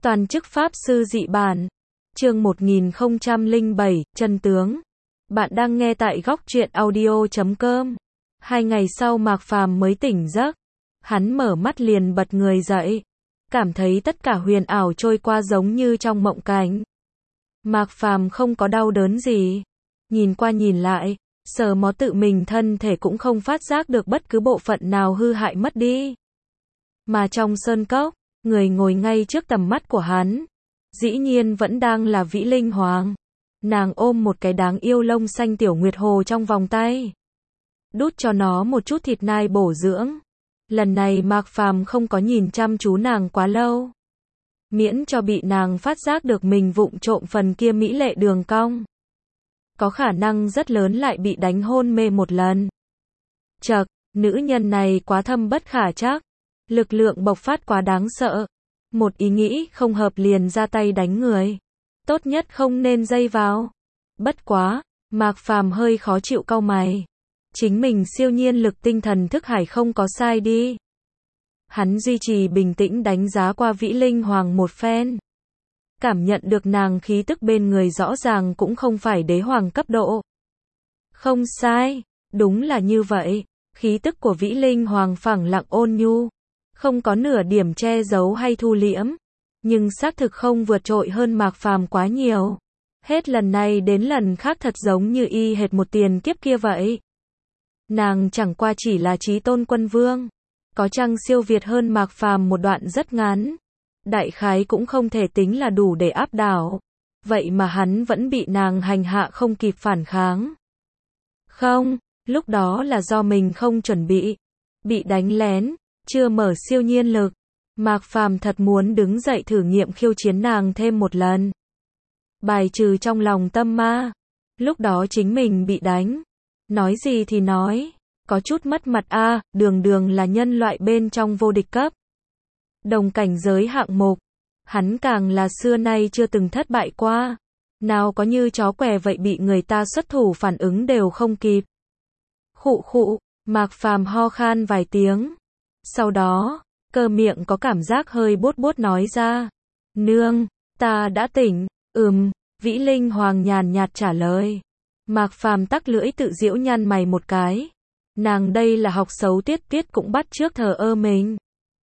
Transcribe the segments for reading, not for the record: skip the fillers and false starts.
Toàn chức Pháp Sư Dị Bản. Chương 1007, Chân Tướng. Bạn đang nghe tại góc truyện audio.com. 2 ngày sau Mạc Phàm mới tỉnh giấc. Hắn mở mắt liền bật người dậy. Cảm thấy tất cả huyền ảo trôi qua giống như trong mộng cảnh. Mạc Phàm không có đau đớn gì. Nhìn qua nhìn lại, sờ mó tự mình thân thể cũng không phát giác được bất cứ bộ phận nào hư hại mất đi. Mà trong sơn cốc, người ngồi ngay trước tầm mắt của hắn, dĩ nhiên vẫn đang là Vĩ Linh Hoàng. Nàng ôm một cái đáng yêu lông xanh tiểu nguyệt hồ trong vòng tay. Đút cho nó một chút thịt nai bổ dưỡng. Lần này Mạc Phàm không có nhìn chăm chú nàng quá lâu. Miễn cho bị nàng phát giác được mình vụng trộm phần kia mỹ lệ đường cong. Có khả năng rất lớn lại bị đánh hôn mê một lần. Chậc, nữ nhân này quá thâm bất khả trắc. Lực lượng bộc phát quá đáng sợ. Một ý nghĩ không hợp liền ra tay đánh người. Tốt nhất không nên dây vào. Bất quá, Mạc Phàm hơi khó chịu cau mày. Chính mình siêu nhiên lực tinh thần thức hải không có sai đi. Hắn duy trì bình tĩnh đánh giá qua Vĩ Linh Hoàng một phen. Cảm nhận được nàng khí tức bên người rõ ràng cũng không phải đế hoàng cấp độ. Không sai, đúng là như vậy. Khí tức của Vĩ Linh Hoàng phẳng lặng ôn nhu. Không có nửa điểm che giấu hay thu liễm. Nhưng xác thực không vượt trội hơn Mạc Phàm quá nhiều. Hết lần này đến lần khác thật giống như y hệt một tiền kiếp kia vậy. Nàng chẳng qua chỉ là chí tôn quân vương. Có chăng siêu việt hơn Mạc Phàm một đoạn rất ngắn. Đại khái cũng không thể tính là đủ để áp đảo. Vậy mà hắn vẫn bị nàng hành hạ không kịp phản kháng. Không, lúc đó là do mình không chuẩn bị. Bị đánh lén, chưa mở siêu nhiên lực. Mạc Phàm thật muốn đứng dậy thử nghiệm khiêu chiến nàng thêm một lần. Bài trừ trong lòng tâm ma. Lúc đó chính mình bị đánh. Nói gì thì nói. Có chút mất mặt a, đường đường là nhân loại bên trong vô địch cấp. Đồng cảnh giới hạng mục. Hắn càng là xưa nay chưa từng thất bại qua. Nào có như chó què vậy bị người ta xuất thủ phản ứng đều không kịp. Khụ khụ, Mạc Phàm ho khan vài tiếng. Sau đó, cơ miệng có cảm giác hơi buốt buốt nói ra. Nương, ta đã tỉnh, Vĩ Linh Hoàng nhàn nhạt trả lời. Mạc Phàm tắc lưỡi tự giễu nhăn mày một cái. Nàng đây là học xấu Tiết Tiết cũng bắt chước thờ ơ mình.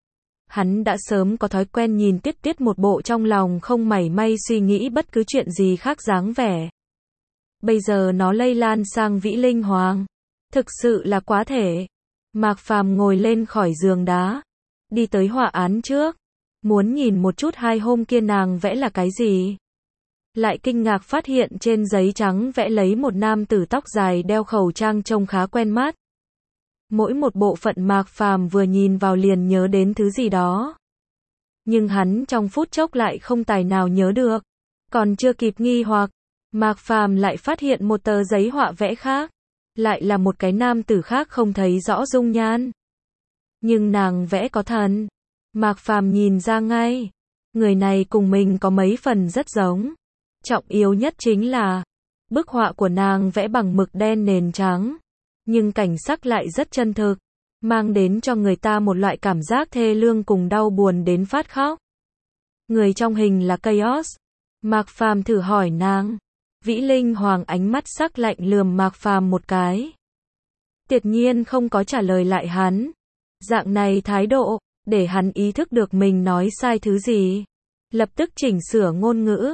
Hắn đã sớm có thói quen nhìn Tiết Tiết một bộ trong lòng không mảy may suy nghĩ bất cứ chuyện gì khác dáng vẻ. Bây giờ nó lây lan sang Vĩ Linh Hoàng. Thực sự là quá thể. Mạc Phàm ngồi lên khỏi giường đá. Đi tới họa án trước. Muốn nhìn một chút 2 hôm kia nàng vẽ là cái gì. Lại kinh ngạc phát hiện trên giấy trắng vẽ lấy một nam tử tóc dài đeo khẩu trang trông khá quen mắt. Mỗi một bộ phận Mạc Phàm vừa nhìn vào liền nhớ đến thứ gì đó. Nhưng hắn trong phút chốc lại không tài nào nhớ được. Còn chưa kịp nghi hoặc, Mạc Phàm lại phát hiện một tờ giấy họa vẽ khác. Lại là một cái nam tử khác không thấy rõ dung nhan. Nhưng nàng vẽ có thần. Mạc Phàm nhìn ra ngay. Người này cùng mình có mấy phần rất giống. Trọng yếu nhất chính là bức họa của nàng vẽ bằng mực đen nền trắng. Nhưng cảnh sắc lại rất chân thực. Mang đến cho người ta một loại cảm giác thê lương cùng đau buồn đến phát khóc. Người trong hình là Chaos. Mạc Phàm thử hỏi nàng. Vĩ Linh Hoàng ánh mắt sắc lạnh lườm Mạc Phàm một cái. Tuyệt nhiên không có trả lời lại hắn. Dạng này thái độ, để hắn ý thức được mình nói sai thứ gì. Lập tức chỉnh sửa ngôn ngữ.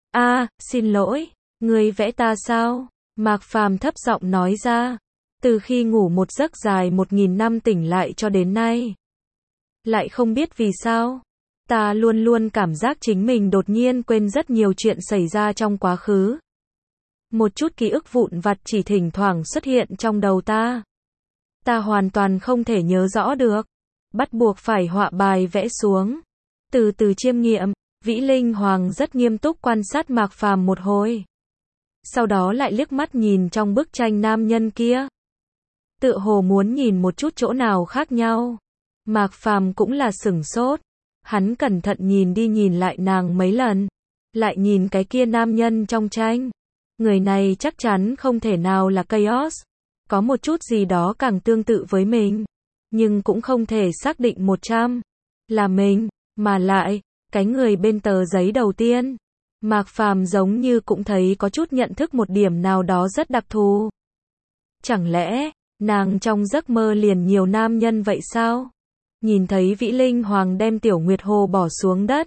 Xin lỗi, ngươi vẽ ta sao? Mạc Phàm thấp giọng nói ra. Từ khi ngủ một giấc dài 1000 năm tỉnh lại cho đến nay. Lại không biết vì sao. Ta luôn luôn cảm giác chính mình đột nhiên quên rất nhiều chuyện xảy ra trong quá khứ. Một chút ký ức vụn vặt chỉ thỉnh thoảng xuất hiện trong đầu ta. Ta hoàn toàn không thể nhớ rõ được. Bắt buộc phải họa bài vẽ xuống. Từ từ chiêm nghiệm, Vĩ Linh Hoàng rất nghiêm túc quan sát Mạc Phàm một hồi. Sau đó lại liếc mắt nhìn trong bức tranh nam nhân kia. Tựa hồ muốn nhìn một chút chỗ nào khác nhau. Mạc Phàm cũng là sửng sốt. Hắn cẩn thận nhìn đi nhìn lại nàng mấy lần. Lại nhìn cái kia nam nhân trong tranh. Người này chắc chắn không thể nào là Chaos. Có một chút gì đó càng tương tự với mình. Nhưng cũng không thể xác định 100 là mình. Mà lại, Cái người bên tờ giấy đầu tiên, Mạc Phàm giống như cũng thấy có chút nhận thức một điểm nào đó rất đặc thù. Chẳng lẽ, nàng trong giấc mơ liền nhiều nam nhân vậy sao? Nhìn thấy Vĩ Linh Hoàng đem Tiểu Nguyệt Hồ bỏ xuống đất,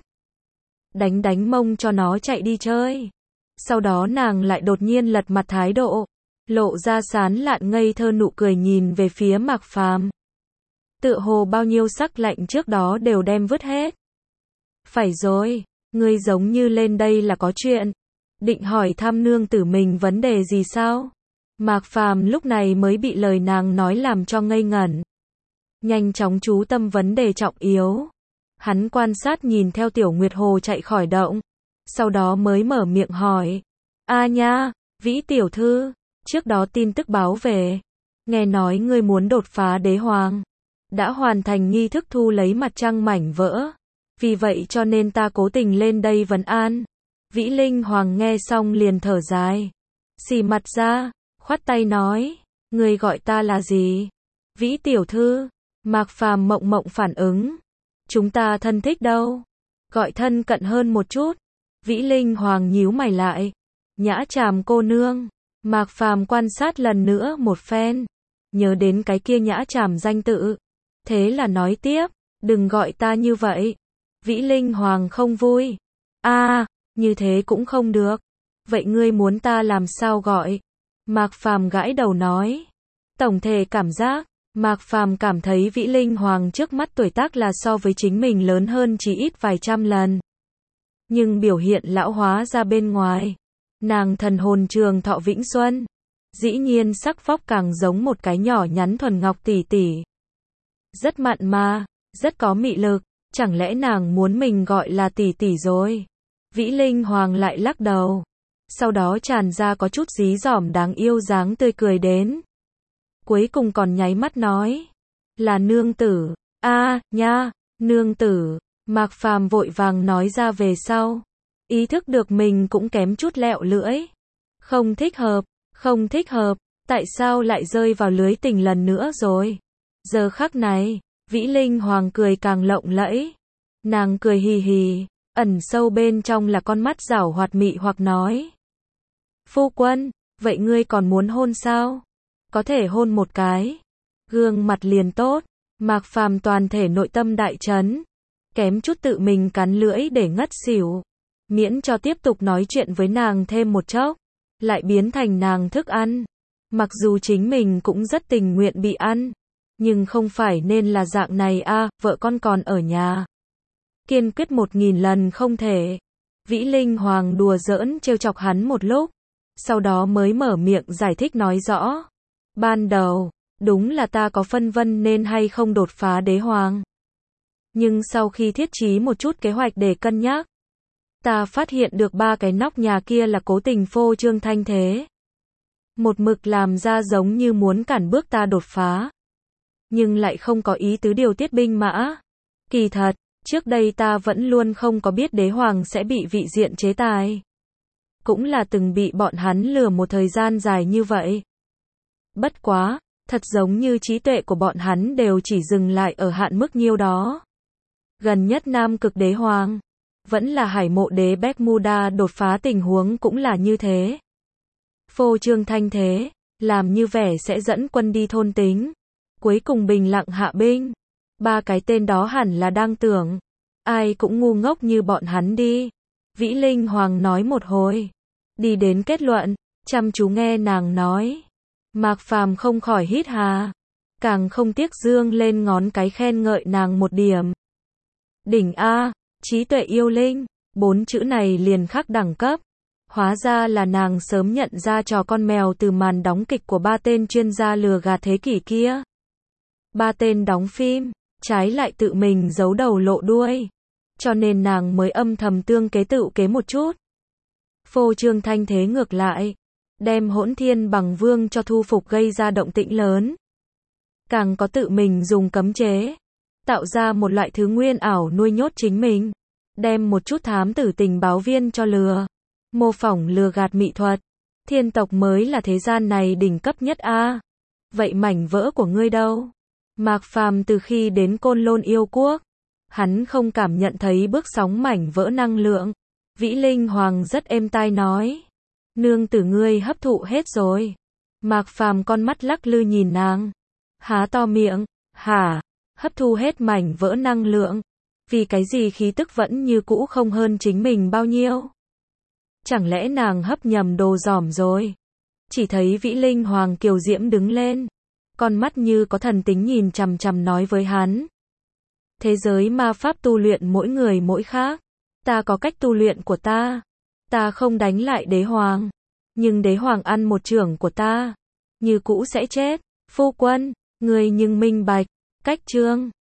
đánh mông cho nó chạy đi chơi. Sau đó nàng lại đột nhiên lật mặt thái độ, lộ ra sán lạn ngây thơ nụ cười nhìn về phía Mạc Phàm. Tựa hồ bao nhiêu sắc lạnh trước đó đều đem vứt hết. Phải rồi, ngươi giống như lên đây là có chuyện, định hỏi thăm nương tử mình vấn đề gì sao? Mạc Phàm lúc này mới bị lời nàng nói làm cho ngây ngẩn. Nhanh chóng chú tâm vấn đề trọng yếu. Hắn quan sát nhìn theo Tiểu Nguyệt Hồ chạy khỏi động, sau đó mới mở miệng hỏi. A nha, Vĩ tiểu thư, trước đó tin tức báo về, nghe nói ngươi muốn đột phá đế hoàng, đã hoàn thành nghi thức thu lấy mặt trăng mảnh vỡ, vì vậy cho nên ta cố tình lên đây vấn an. Vĩ Linh Hoàng nghe xong liền thở dài, xì mặt ra, khoát tay nói, ngươi gọi ta là gì? Vĩ tiểu thư. Mạc Phàm mộng phản ứng, chúng ta thân thích đâu? Gọi thân cận hơn một chút. Vĩ Linh Hoàng nhíu mày lại, Nhã Tràm cô nương. Mạc Phàm quan sát lần nữa một phen, nhớ đến cái kia Nhã Tràm danh tự, thế là nói tiếp, đừng gọi ta như vậy. Vĩ Linh Hoàng không vui, như thế cũng không được, vậy ngươi muốn ta làm sao gọi? Mạc Phàm gãi đầu nói, tổng thể cảm giác, Mạc Phàm cảm thấy Vĩ Linh Hoàng trước mắt tuổi tác là so với chính mình lớn hơn chỉ ít vài trăm lần. Nhưng biểu hiện lão hóa ra bên ngoài, nàng thần hồn trường thọ vĩnh xuân, dĩ nhiên sắc vóc càng giống một cái nhỏ nhắn thuần ngọc tỷ tỷ. Rất mặn mà, rất có mị lực, chẳng lẽ nàng muốn mình gọi là tỷ tỷ rồi? Vĩ Linh Hoàng lại lắc đầu, sau đó tràn ra có chút dí dỏm đáng yêu dáng tươi cười đến. Cuối cùng còn nháy mắt nói, là nương tử. Nha, nương tử. Mạc Phàm vội vàng nói ra về sau, ý thức được mình cũng kém chút lẹo lưỡi. Không thích hợp, tại sao lại rơi vào lưới tình lần nữa rồi? Giờ khắc này, Vĩ Linh Hoàng cười càng lộng lẫy. Nàng cười hì hì, ẩn sâu bên trong là con mắt giảo hoạt mị hoặc nói. Phu quân, vậy ngươi còn muốn hôn sao? Có thể hôn một cái, gương mặt liền tốt. Mạc Phàm toàn thể nội tâm đại chấn, kém chút tự mình cắn lưỡi để ngất xỉu. Miễn cho tiếp tục nói chuyện với nàng thêm một chốc, lại biến thành nàng thức ăn. Mặc dù chính mình cũng rất tình nguyện bị ăn, nhưng không phải nên là dạng này vợ con còn ở nhà. Kiên quyết 1000 lần không thể. Vĩ Linh Hoàng đùa giỡn trêu chọc hắn một lúc, sau đó mới mở miệng giải thích nói rõ. Ban đầu, đúng là ta có phân vân nên hay không đột phá đế hoàng. Nhưng sau khi thiết trí một chút kế hoạch để cân nhắc, ta phát hiện được 3 cái nóc nhà kia là cố tình phô trương thanh thế. Một mực làm ra giống như muốn cản bước ta đột phá, nhưng lại không có ý tứ điều tiết binh mã. Kỳ thật, trước đây ta vẫn luôn không có biết đế hoàng sẽ bị vị diện chế tài. Cũng là từng bị bọn hắn lừa một thời gian dài như vậy. Bất quá, thật giống như trí tuệ của bọn hắn đều chỉ dừng lại ở hạn mức nhiêu đó. Gần nhất Nam Cực Đế Hoàng, vẫn là Hải Mộ Đế Bermuda đột phá tình huống cũng là như thế. Phô trương thanh thế, làm như vẻ sẽ dẫn quân đi thôn tính, cuối cùng bình lặng hạ binh. 3 cái tên đó hẳn là đang tưởng, ai cũng ngu ngốc như bọn hắn đi. Vĩ Linh Hoàng nói một hồi, đi đến kết luận, chăm chú nghe nàng nói. Mạc Phàm không khỏi hít hà, càng không tiếc dương lên ngón cái khen ngợi nàng một điểm. Đỉnh trí tuệ yêu linh, 4 chữ này liền khắc đẳng cấp. Hóa ra là nàng sớm nhận ra trò con mèo từ màn đóng kịch của 3 tên chuyên gia lừa gạt thế kỷ kia. 3 tên đóng phim, trái lại tự mình giấu đầu lộ đuôi. Cho nên nàng mới âm thầm tương kế tự kế một chút. Phô trương thanh thế ngược lại, đem Hỗn Thiên Bằng Vương cho thu phục gây ra động tĩnh lớn. Càng có tự mình dùng cấm chế, tạo ra một loại thứ nguyên ảo nuôi nhốt chính mình. Đem một chút thám tử tình báo viên cho lừa. Mô phỏng lừa gạt mỹ thuật. Thiên tộc mới là thế gian này đỉnh cấp nhất Vậy mảnh vỡ của ngươi đâu? Mạc Phàm từ khi đến Côn Lôn yêu quốc, Hắn không cảm nhận thấy bước sóng mảnh vỡ năng lượng. Vĩ Linh Hoàng rất êm tai nói. Nương tử ngươi hấp thụ hết rồi. Mạc Phàm con mắt lắc lư nhìn nàng. Há to miệng, hả? Hấp thu hết mảnh vỡ năng lượng. Vì cái gì khí tức vẫn như cũ không hơn chính mình bao nhiêu? Chẳng lẽ nàng hấp nhầm đồ giỏm rồi? Chỉ thấy Vĩ Linh Hoàng kiều diễm đứng lên. Con mắt như có thần tính nhìn chằm chằm nói với hắn. Thế giới ma pháp tu luyện mỗi người mỗi khác. Ta có cách tu luyện của ta. Ta không đánh lại đế hoàng. Nhưng đế hoàng ăn một chưởng của ta. Như cũ sẽ chết. Phu quân, người nhưng minh bạch. Cách chương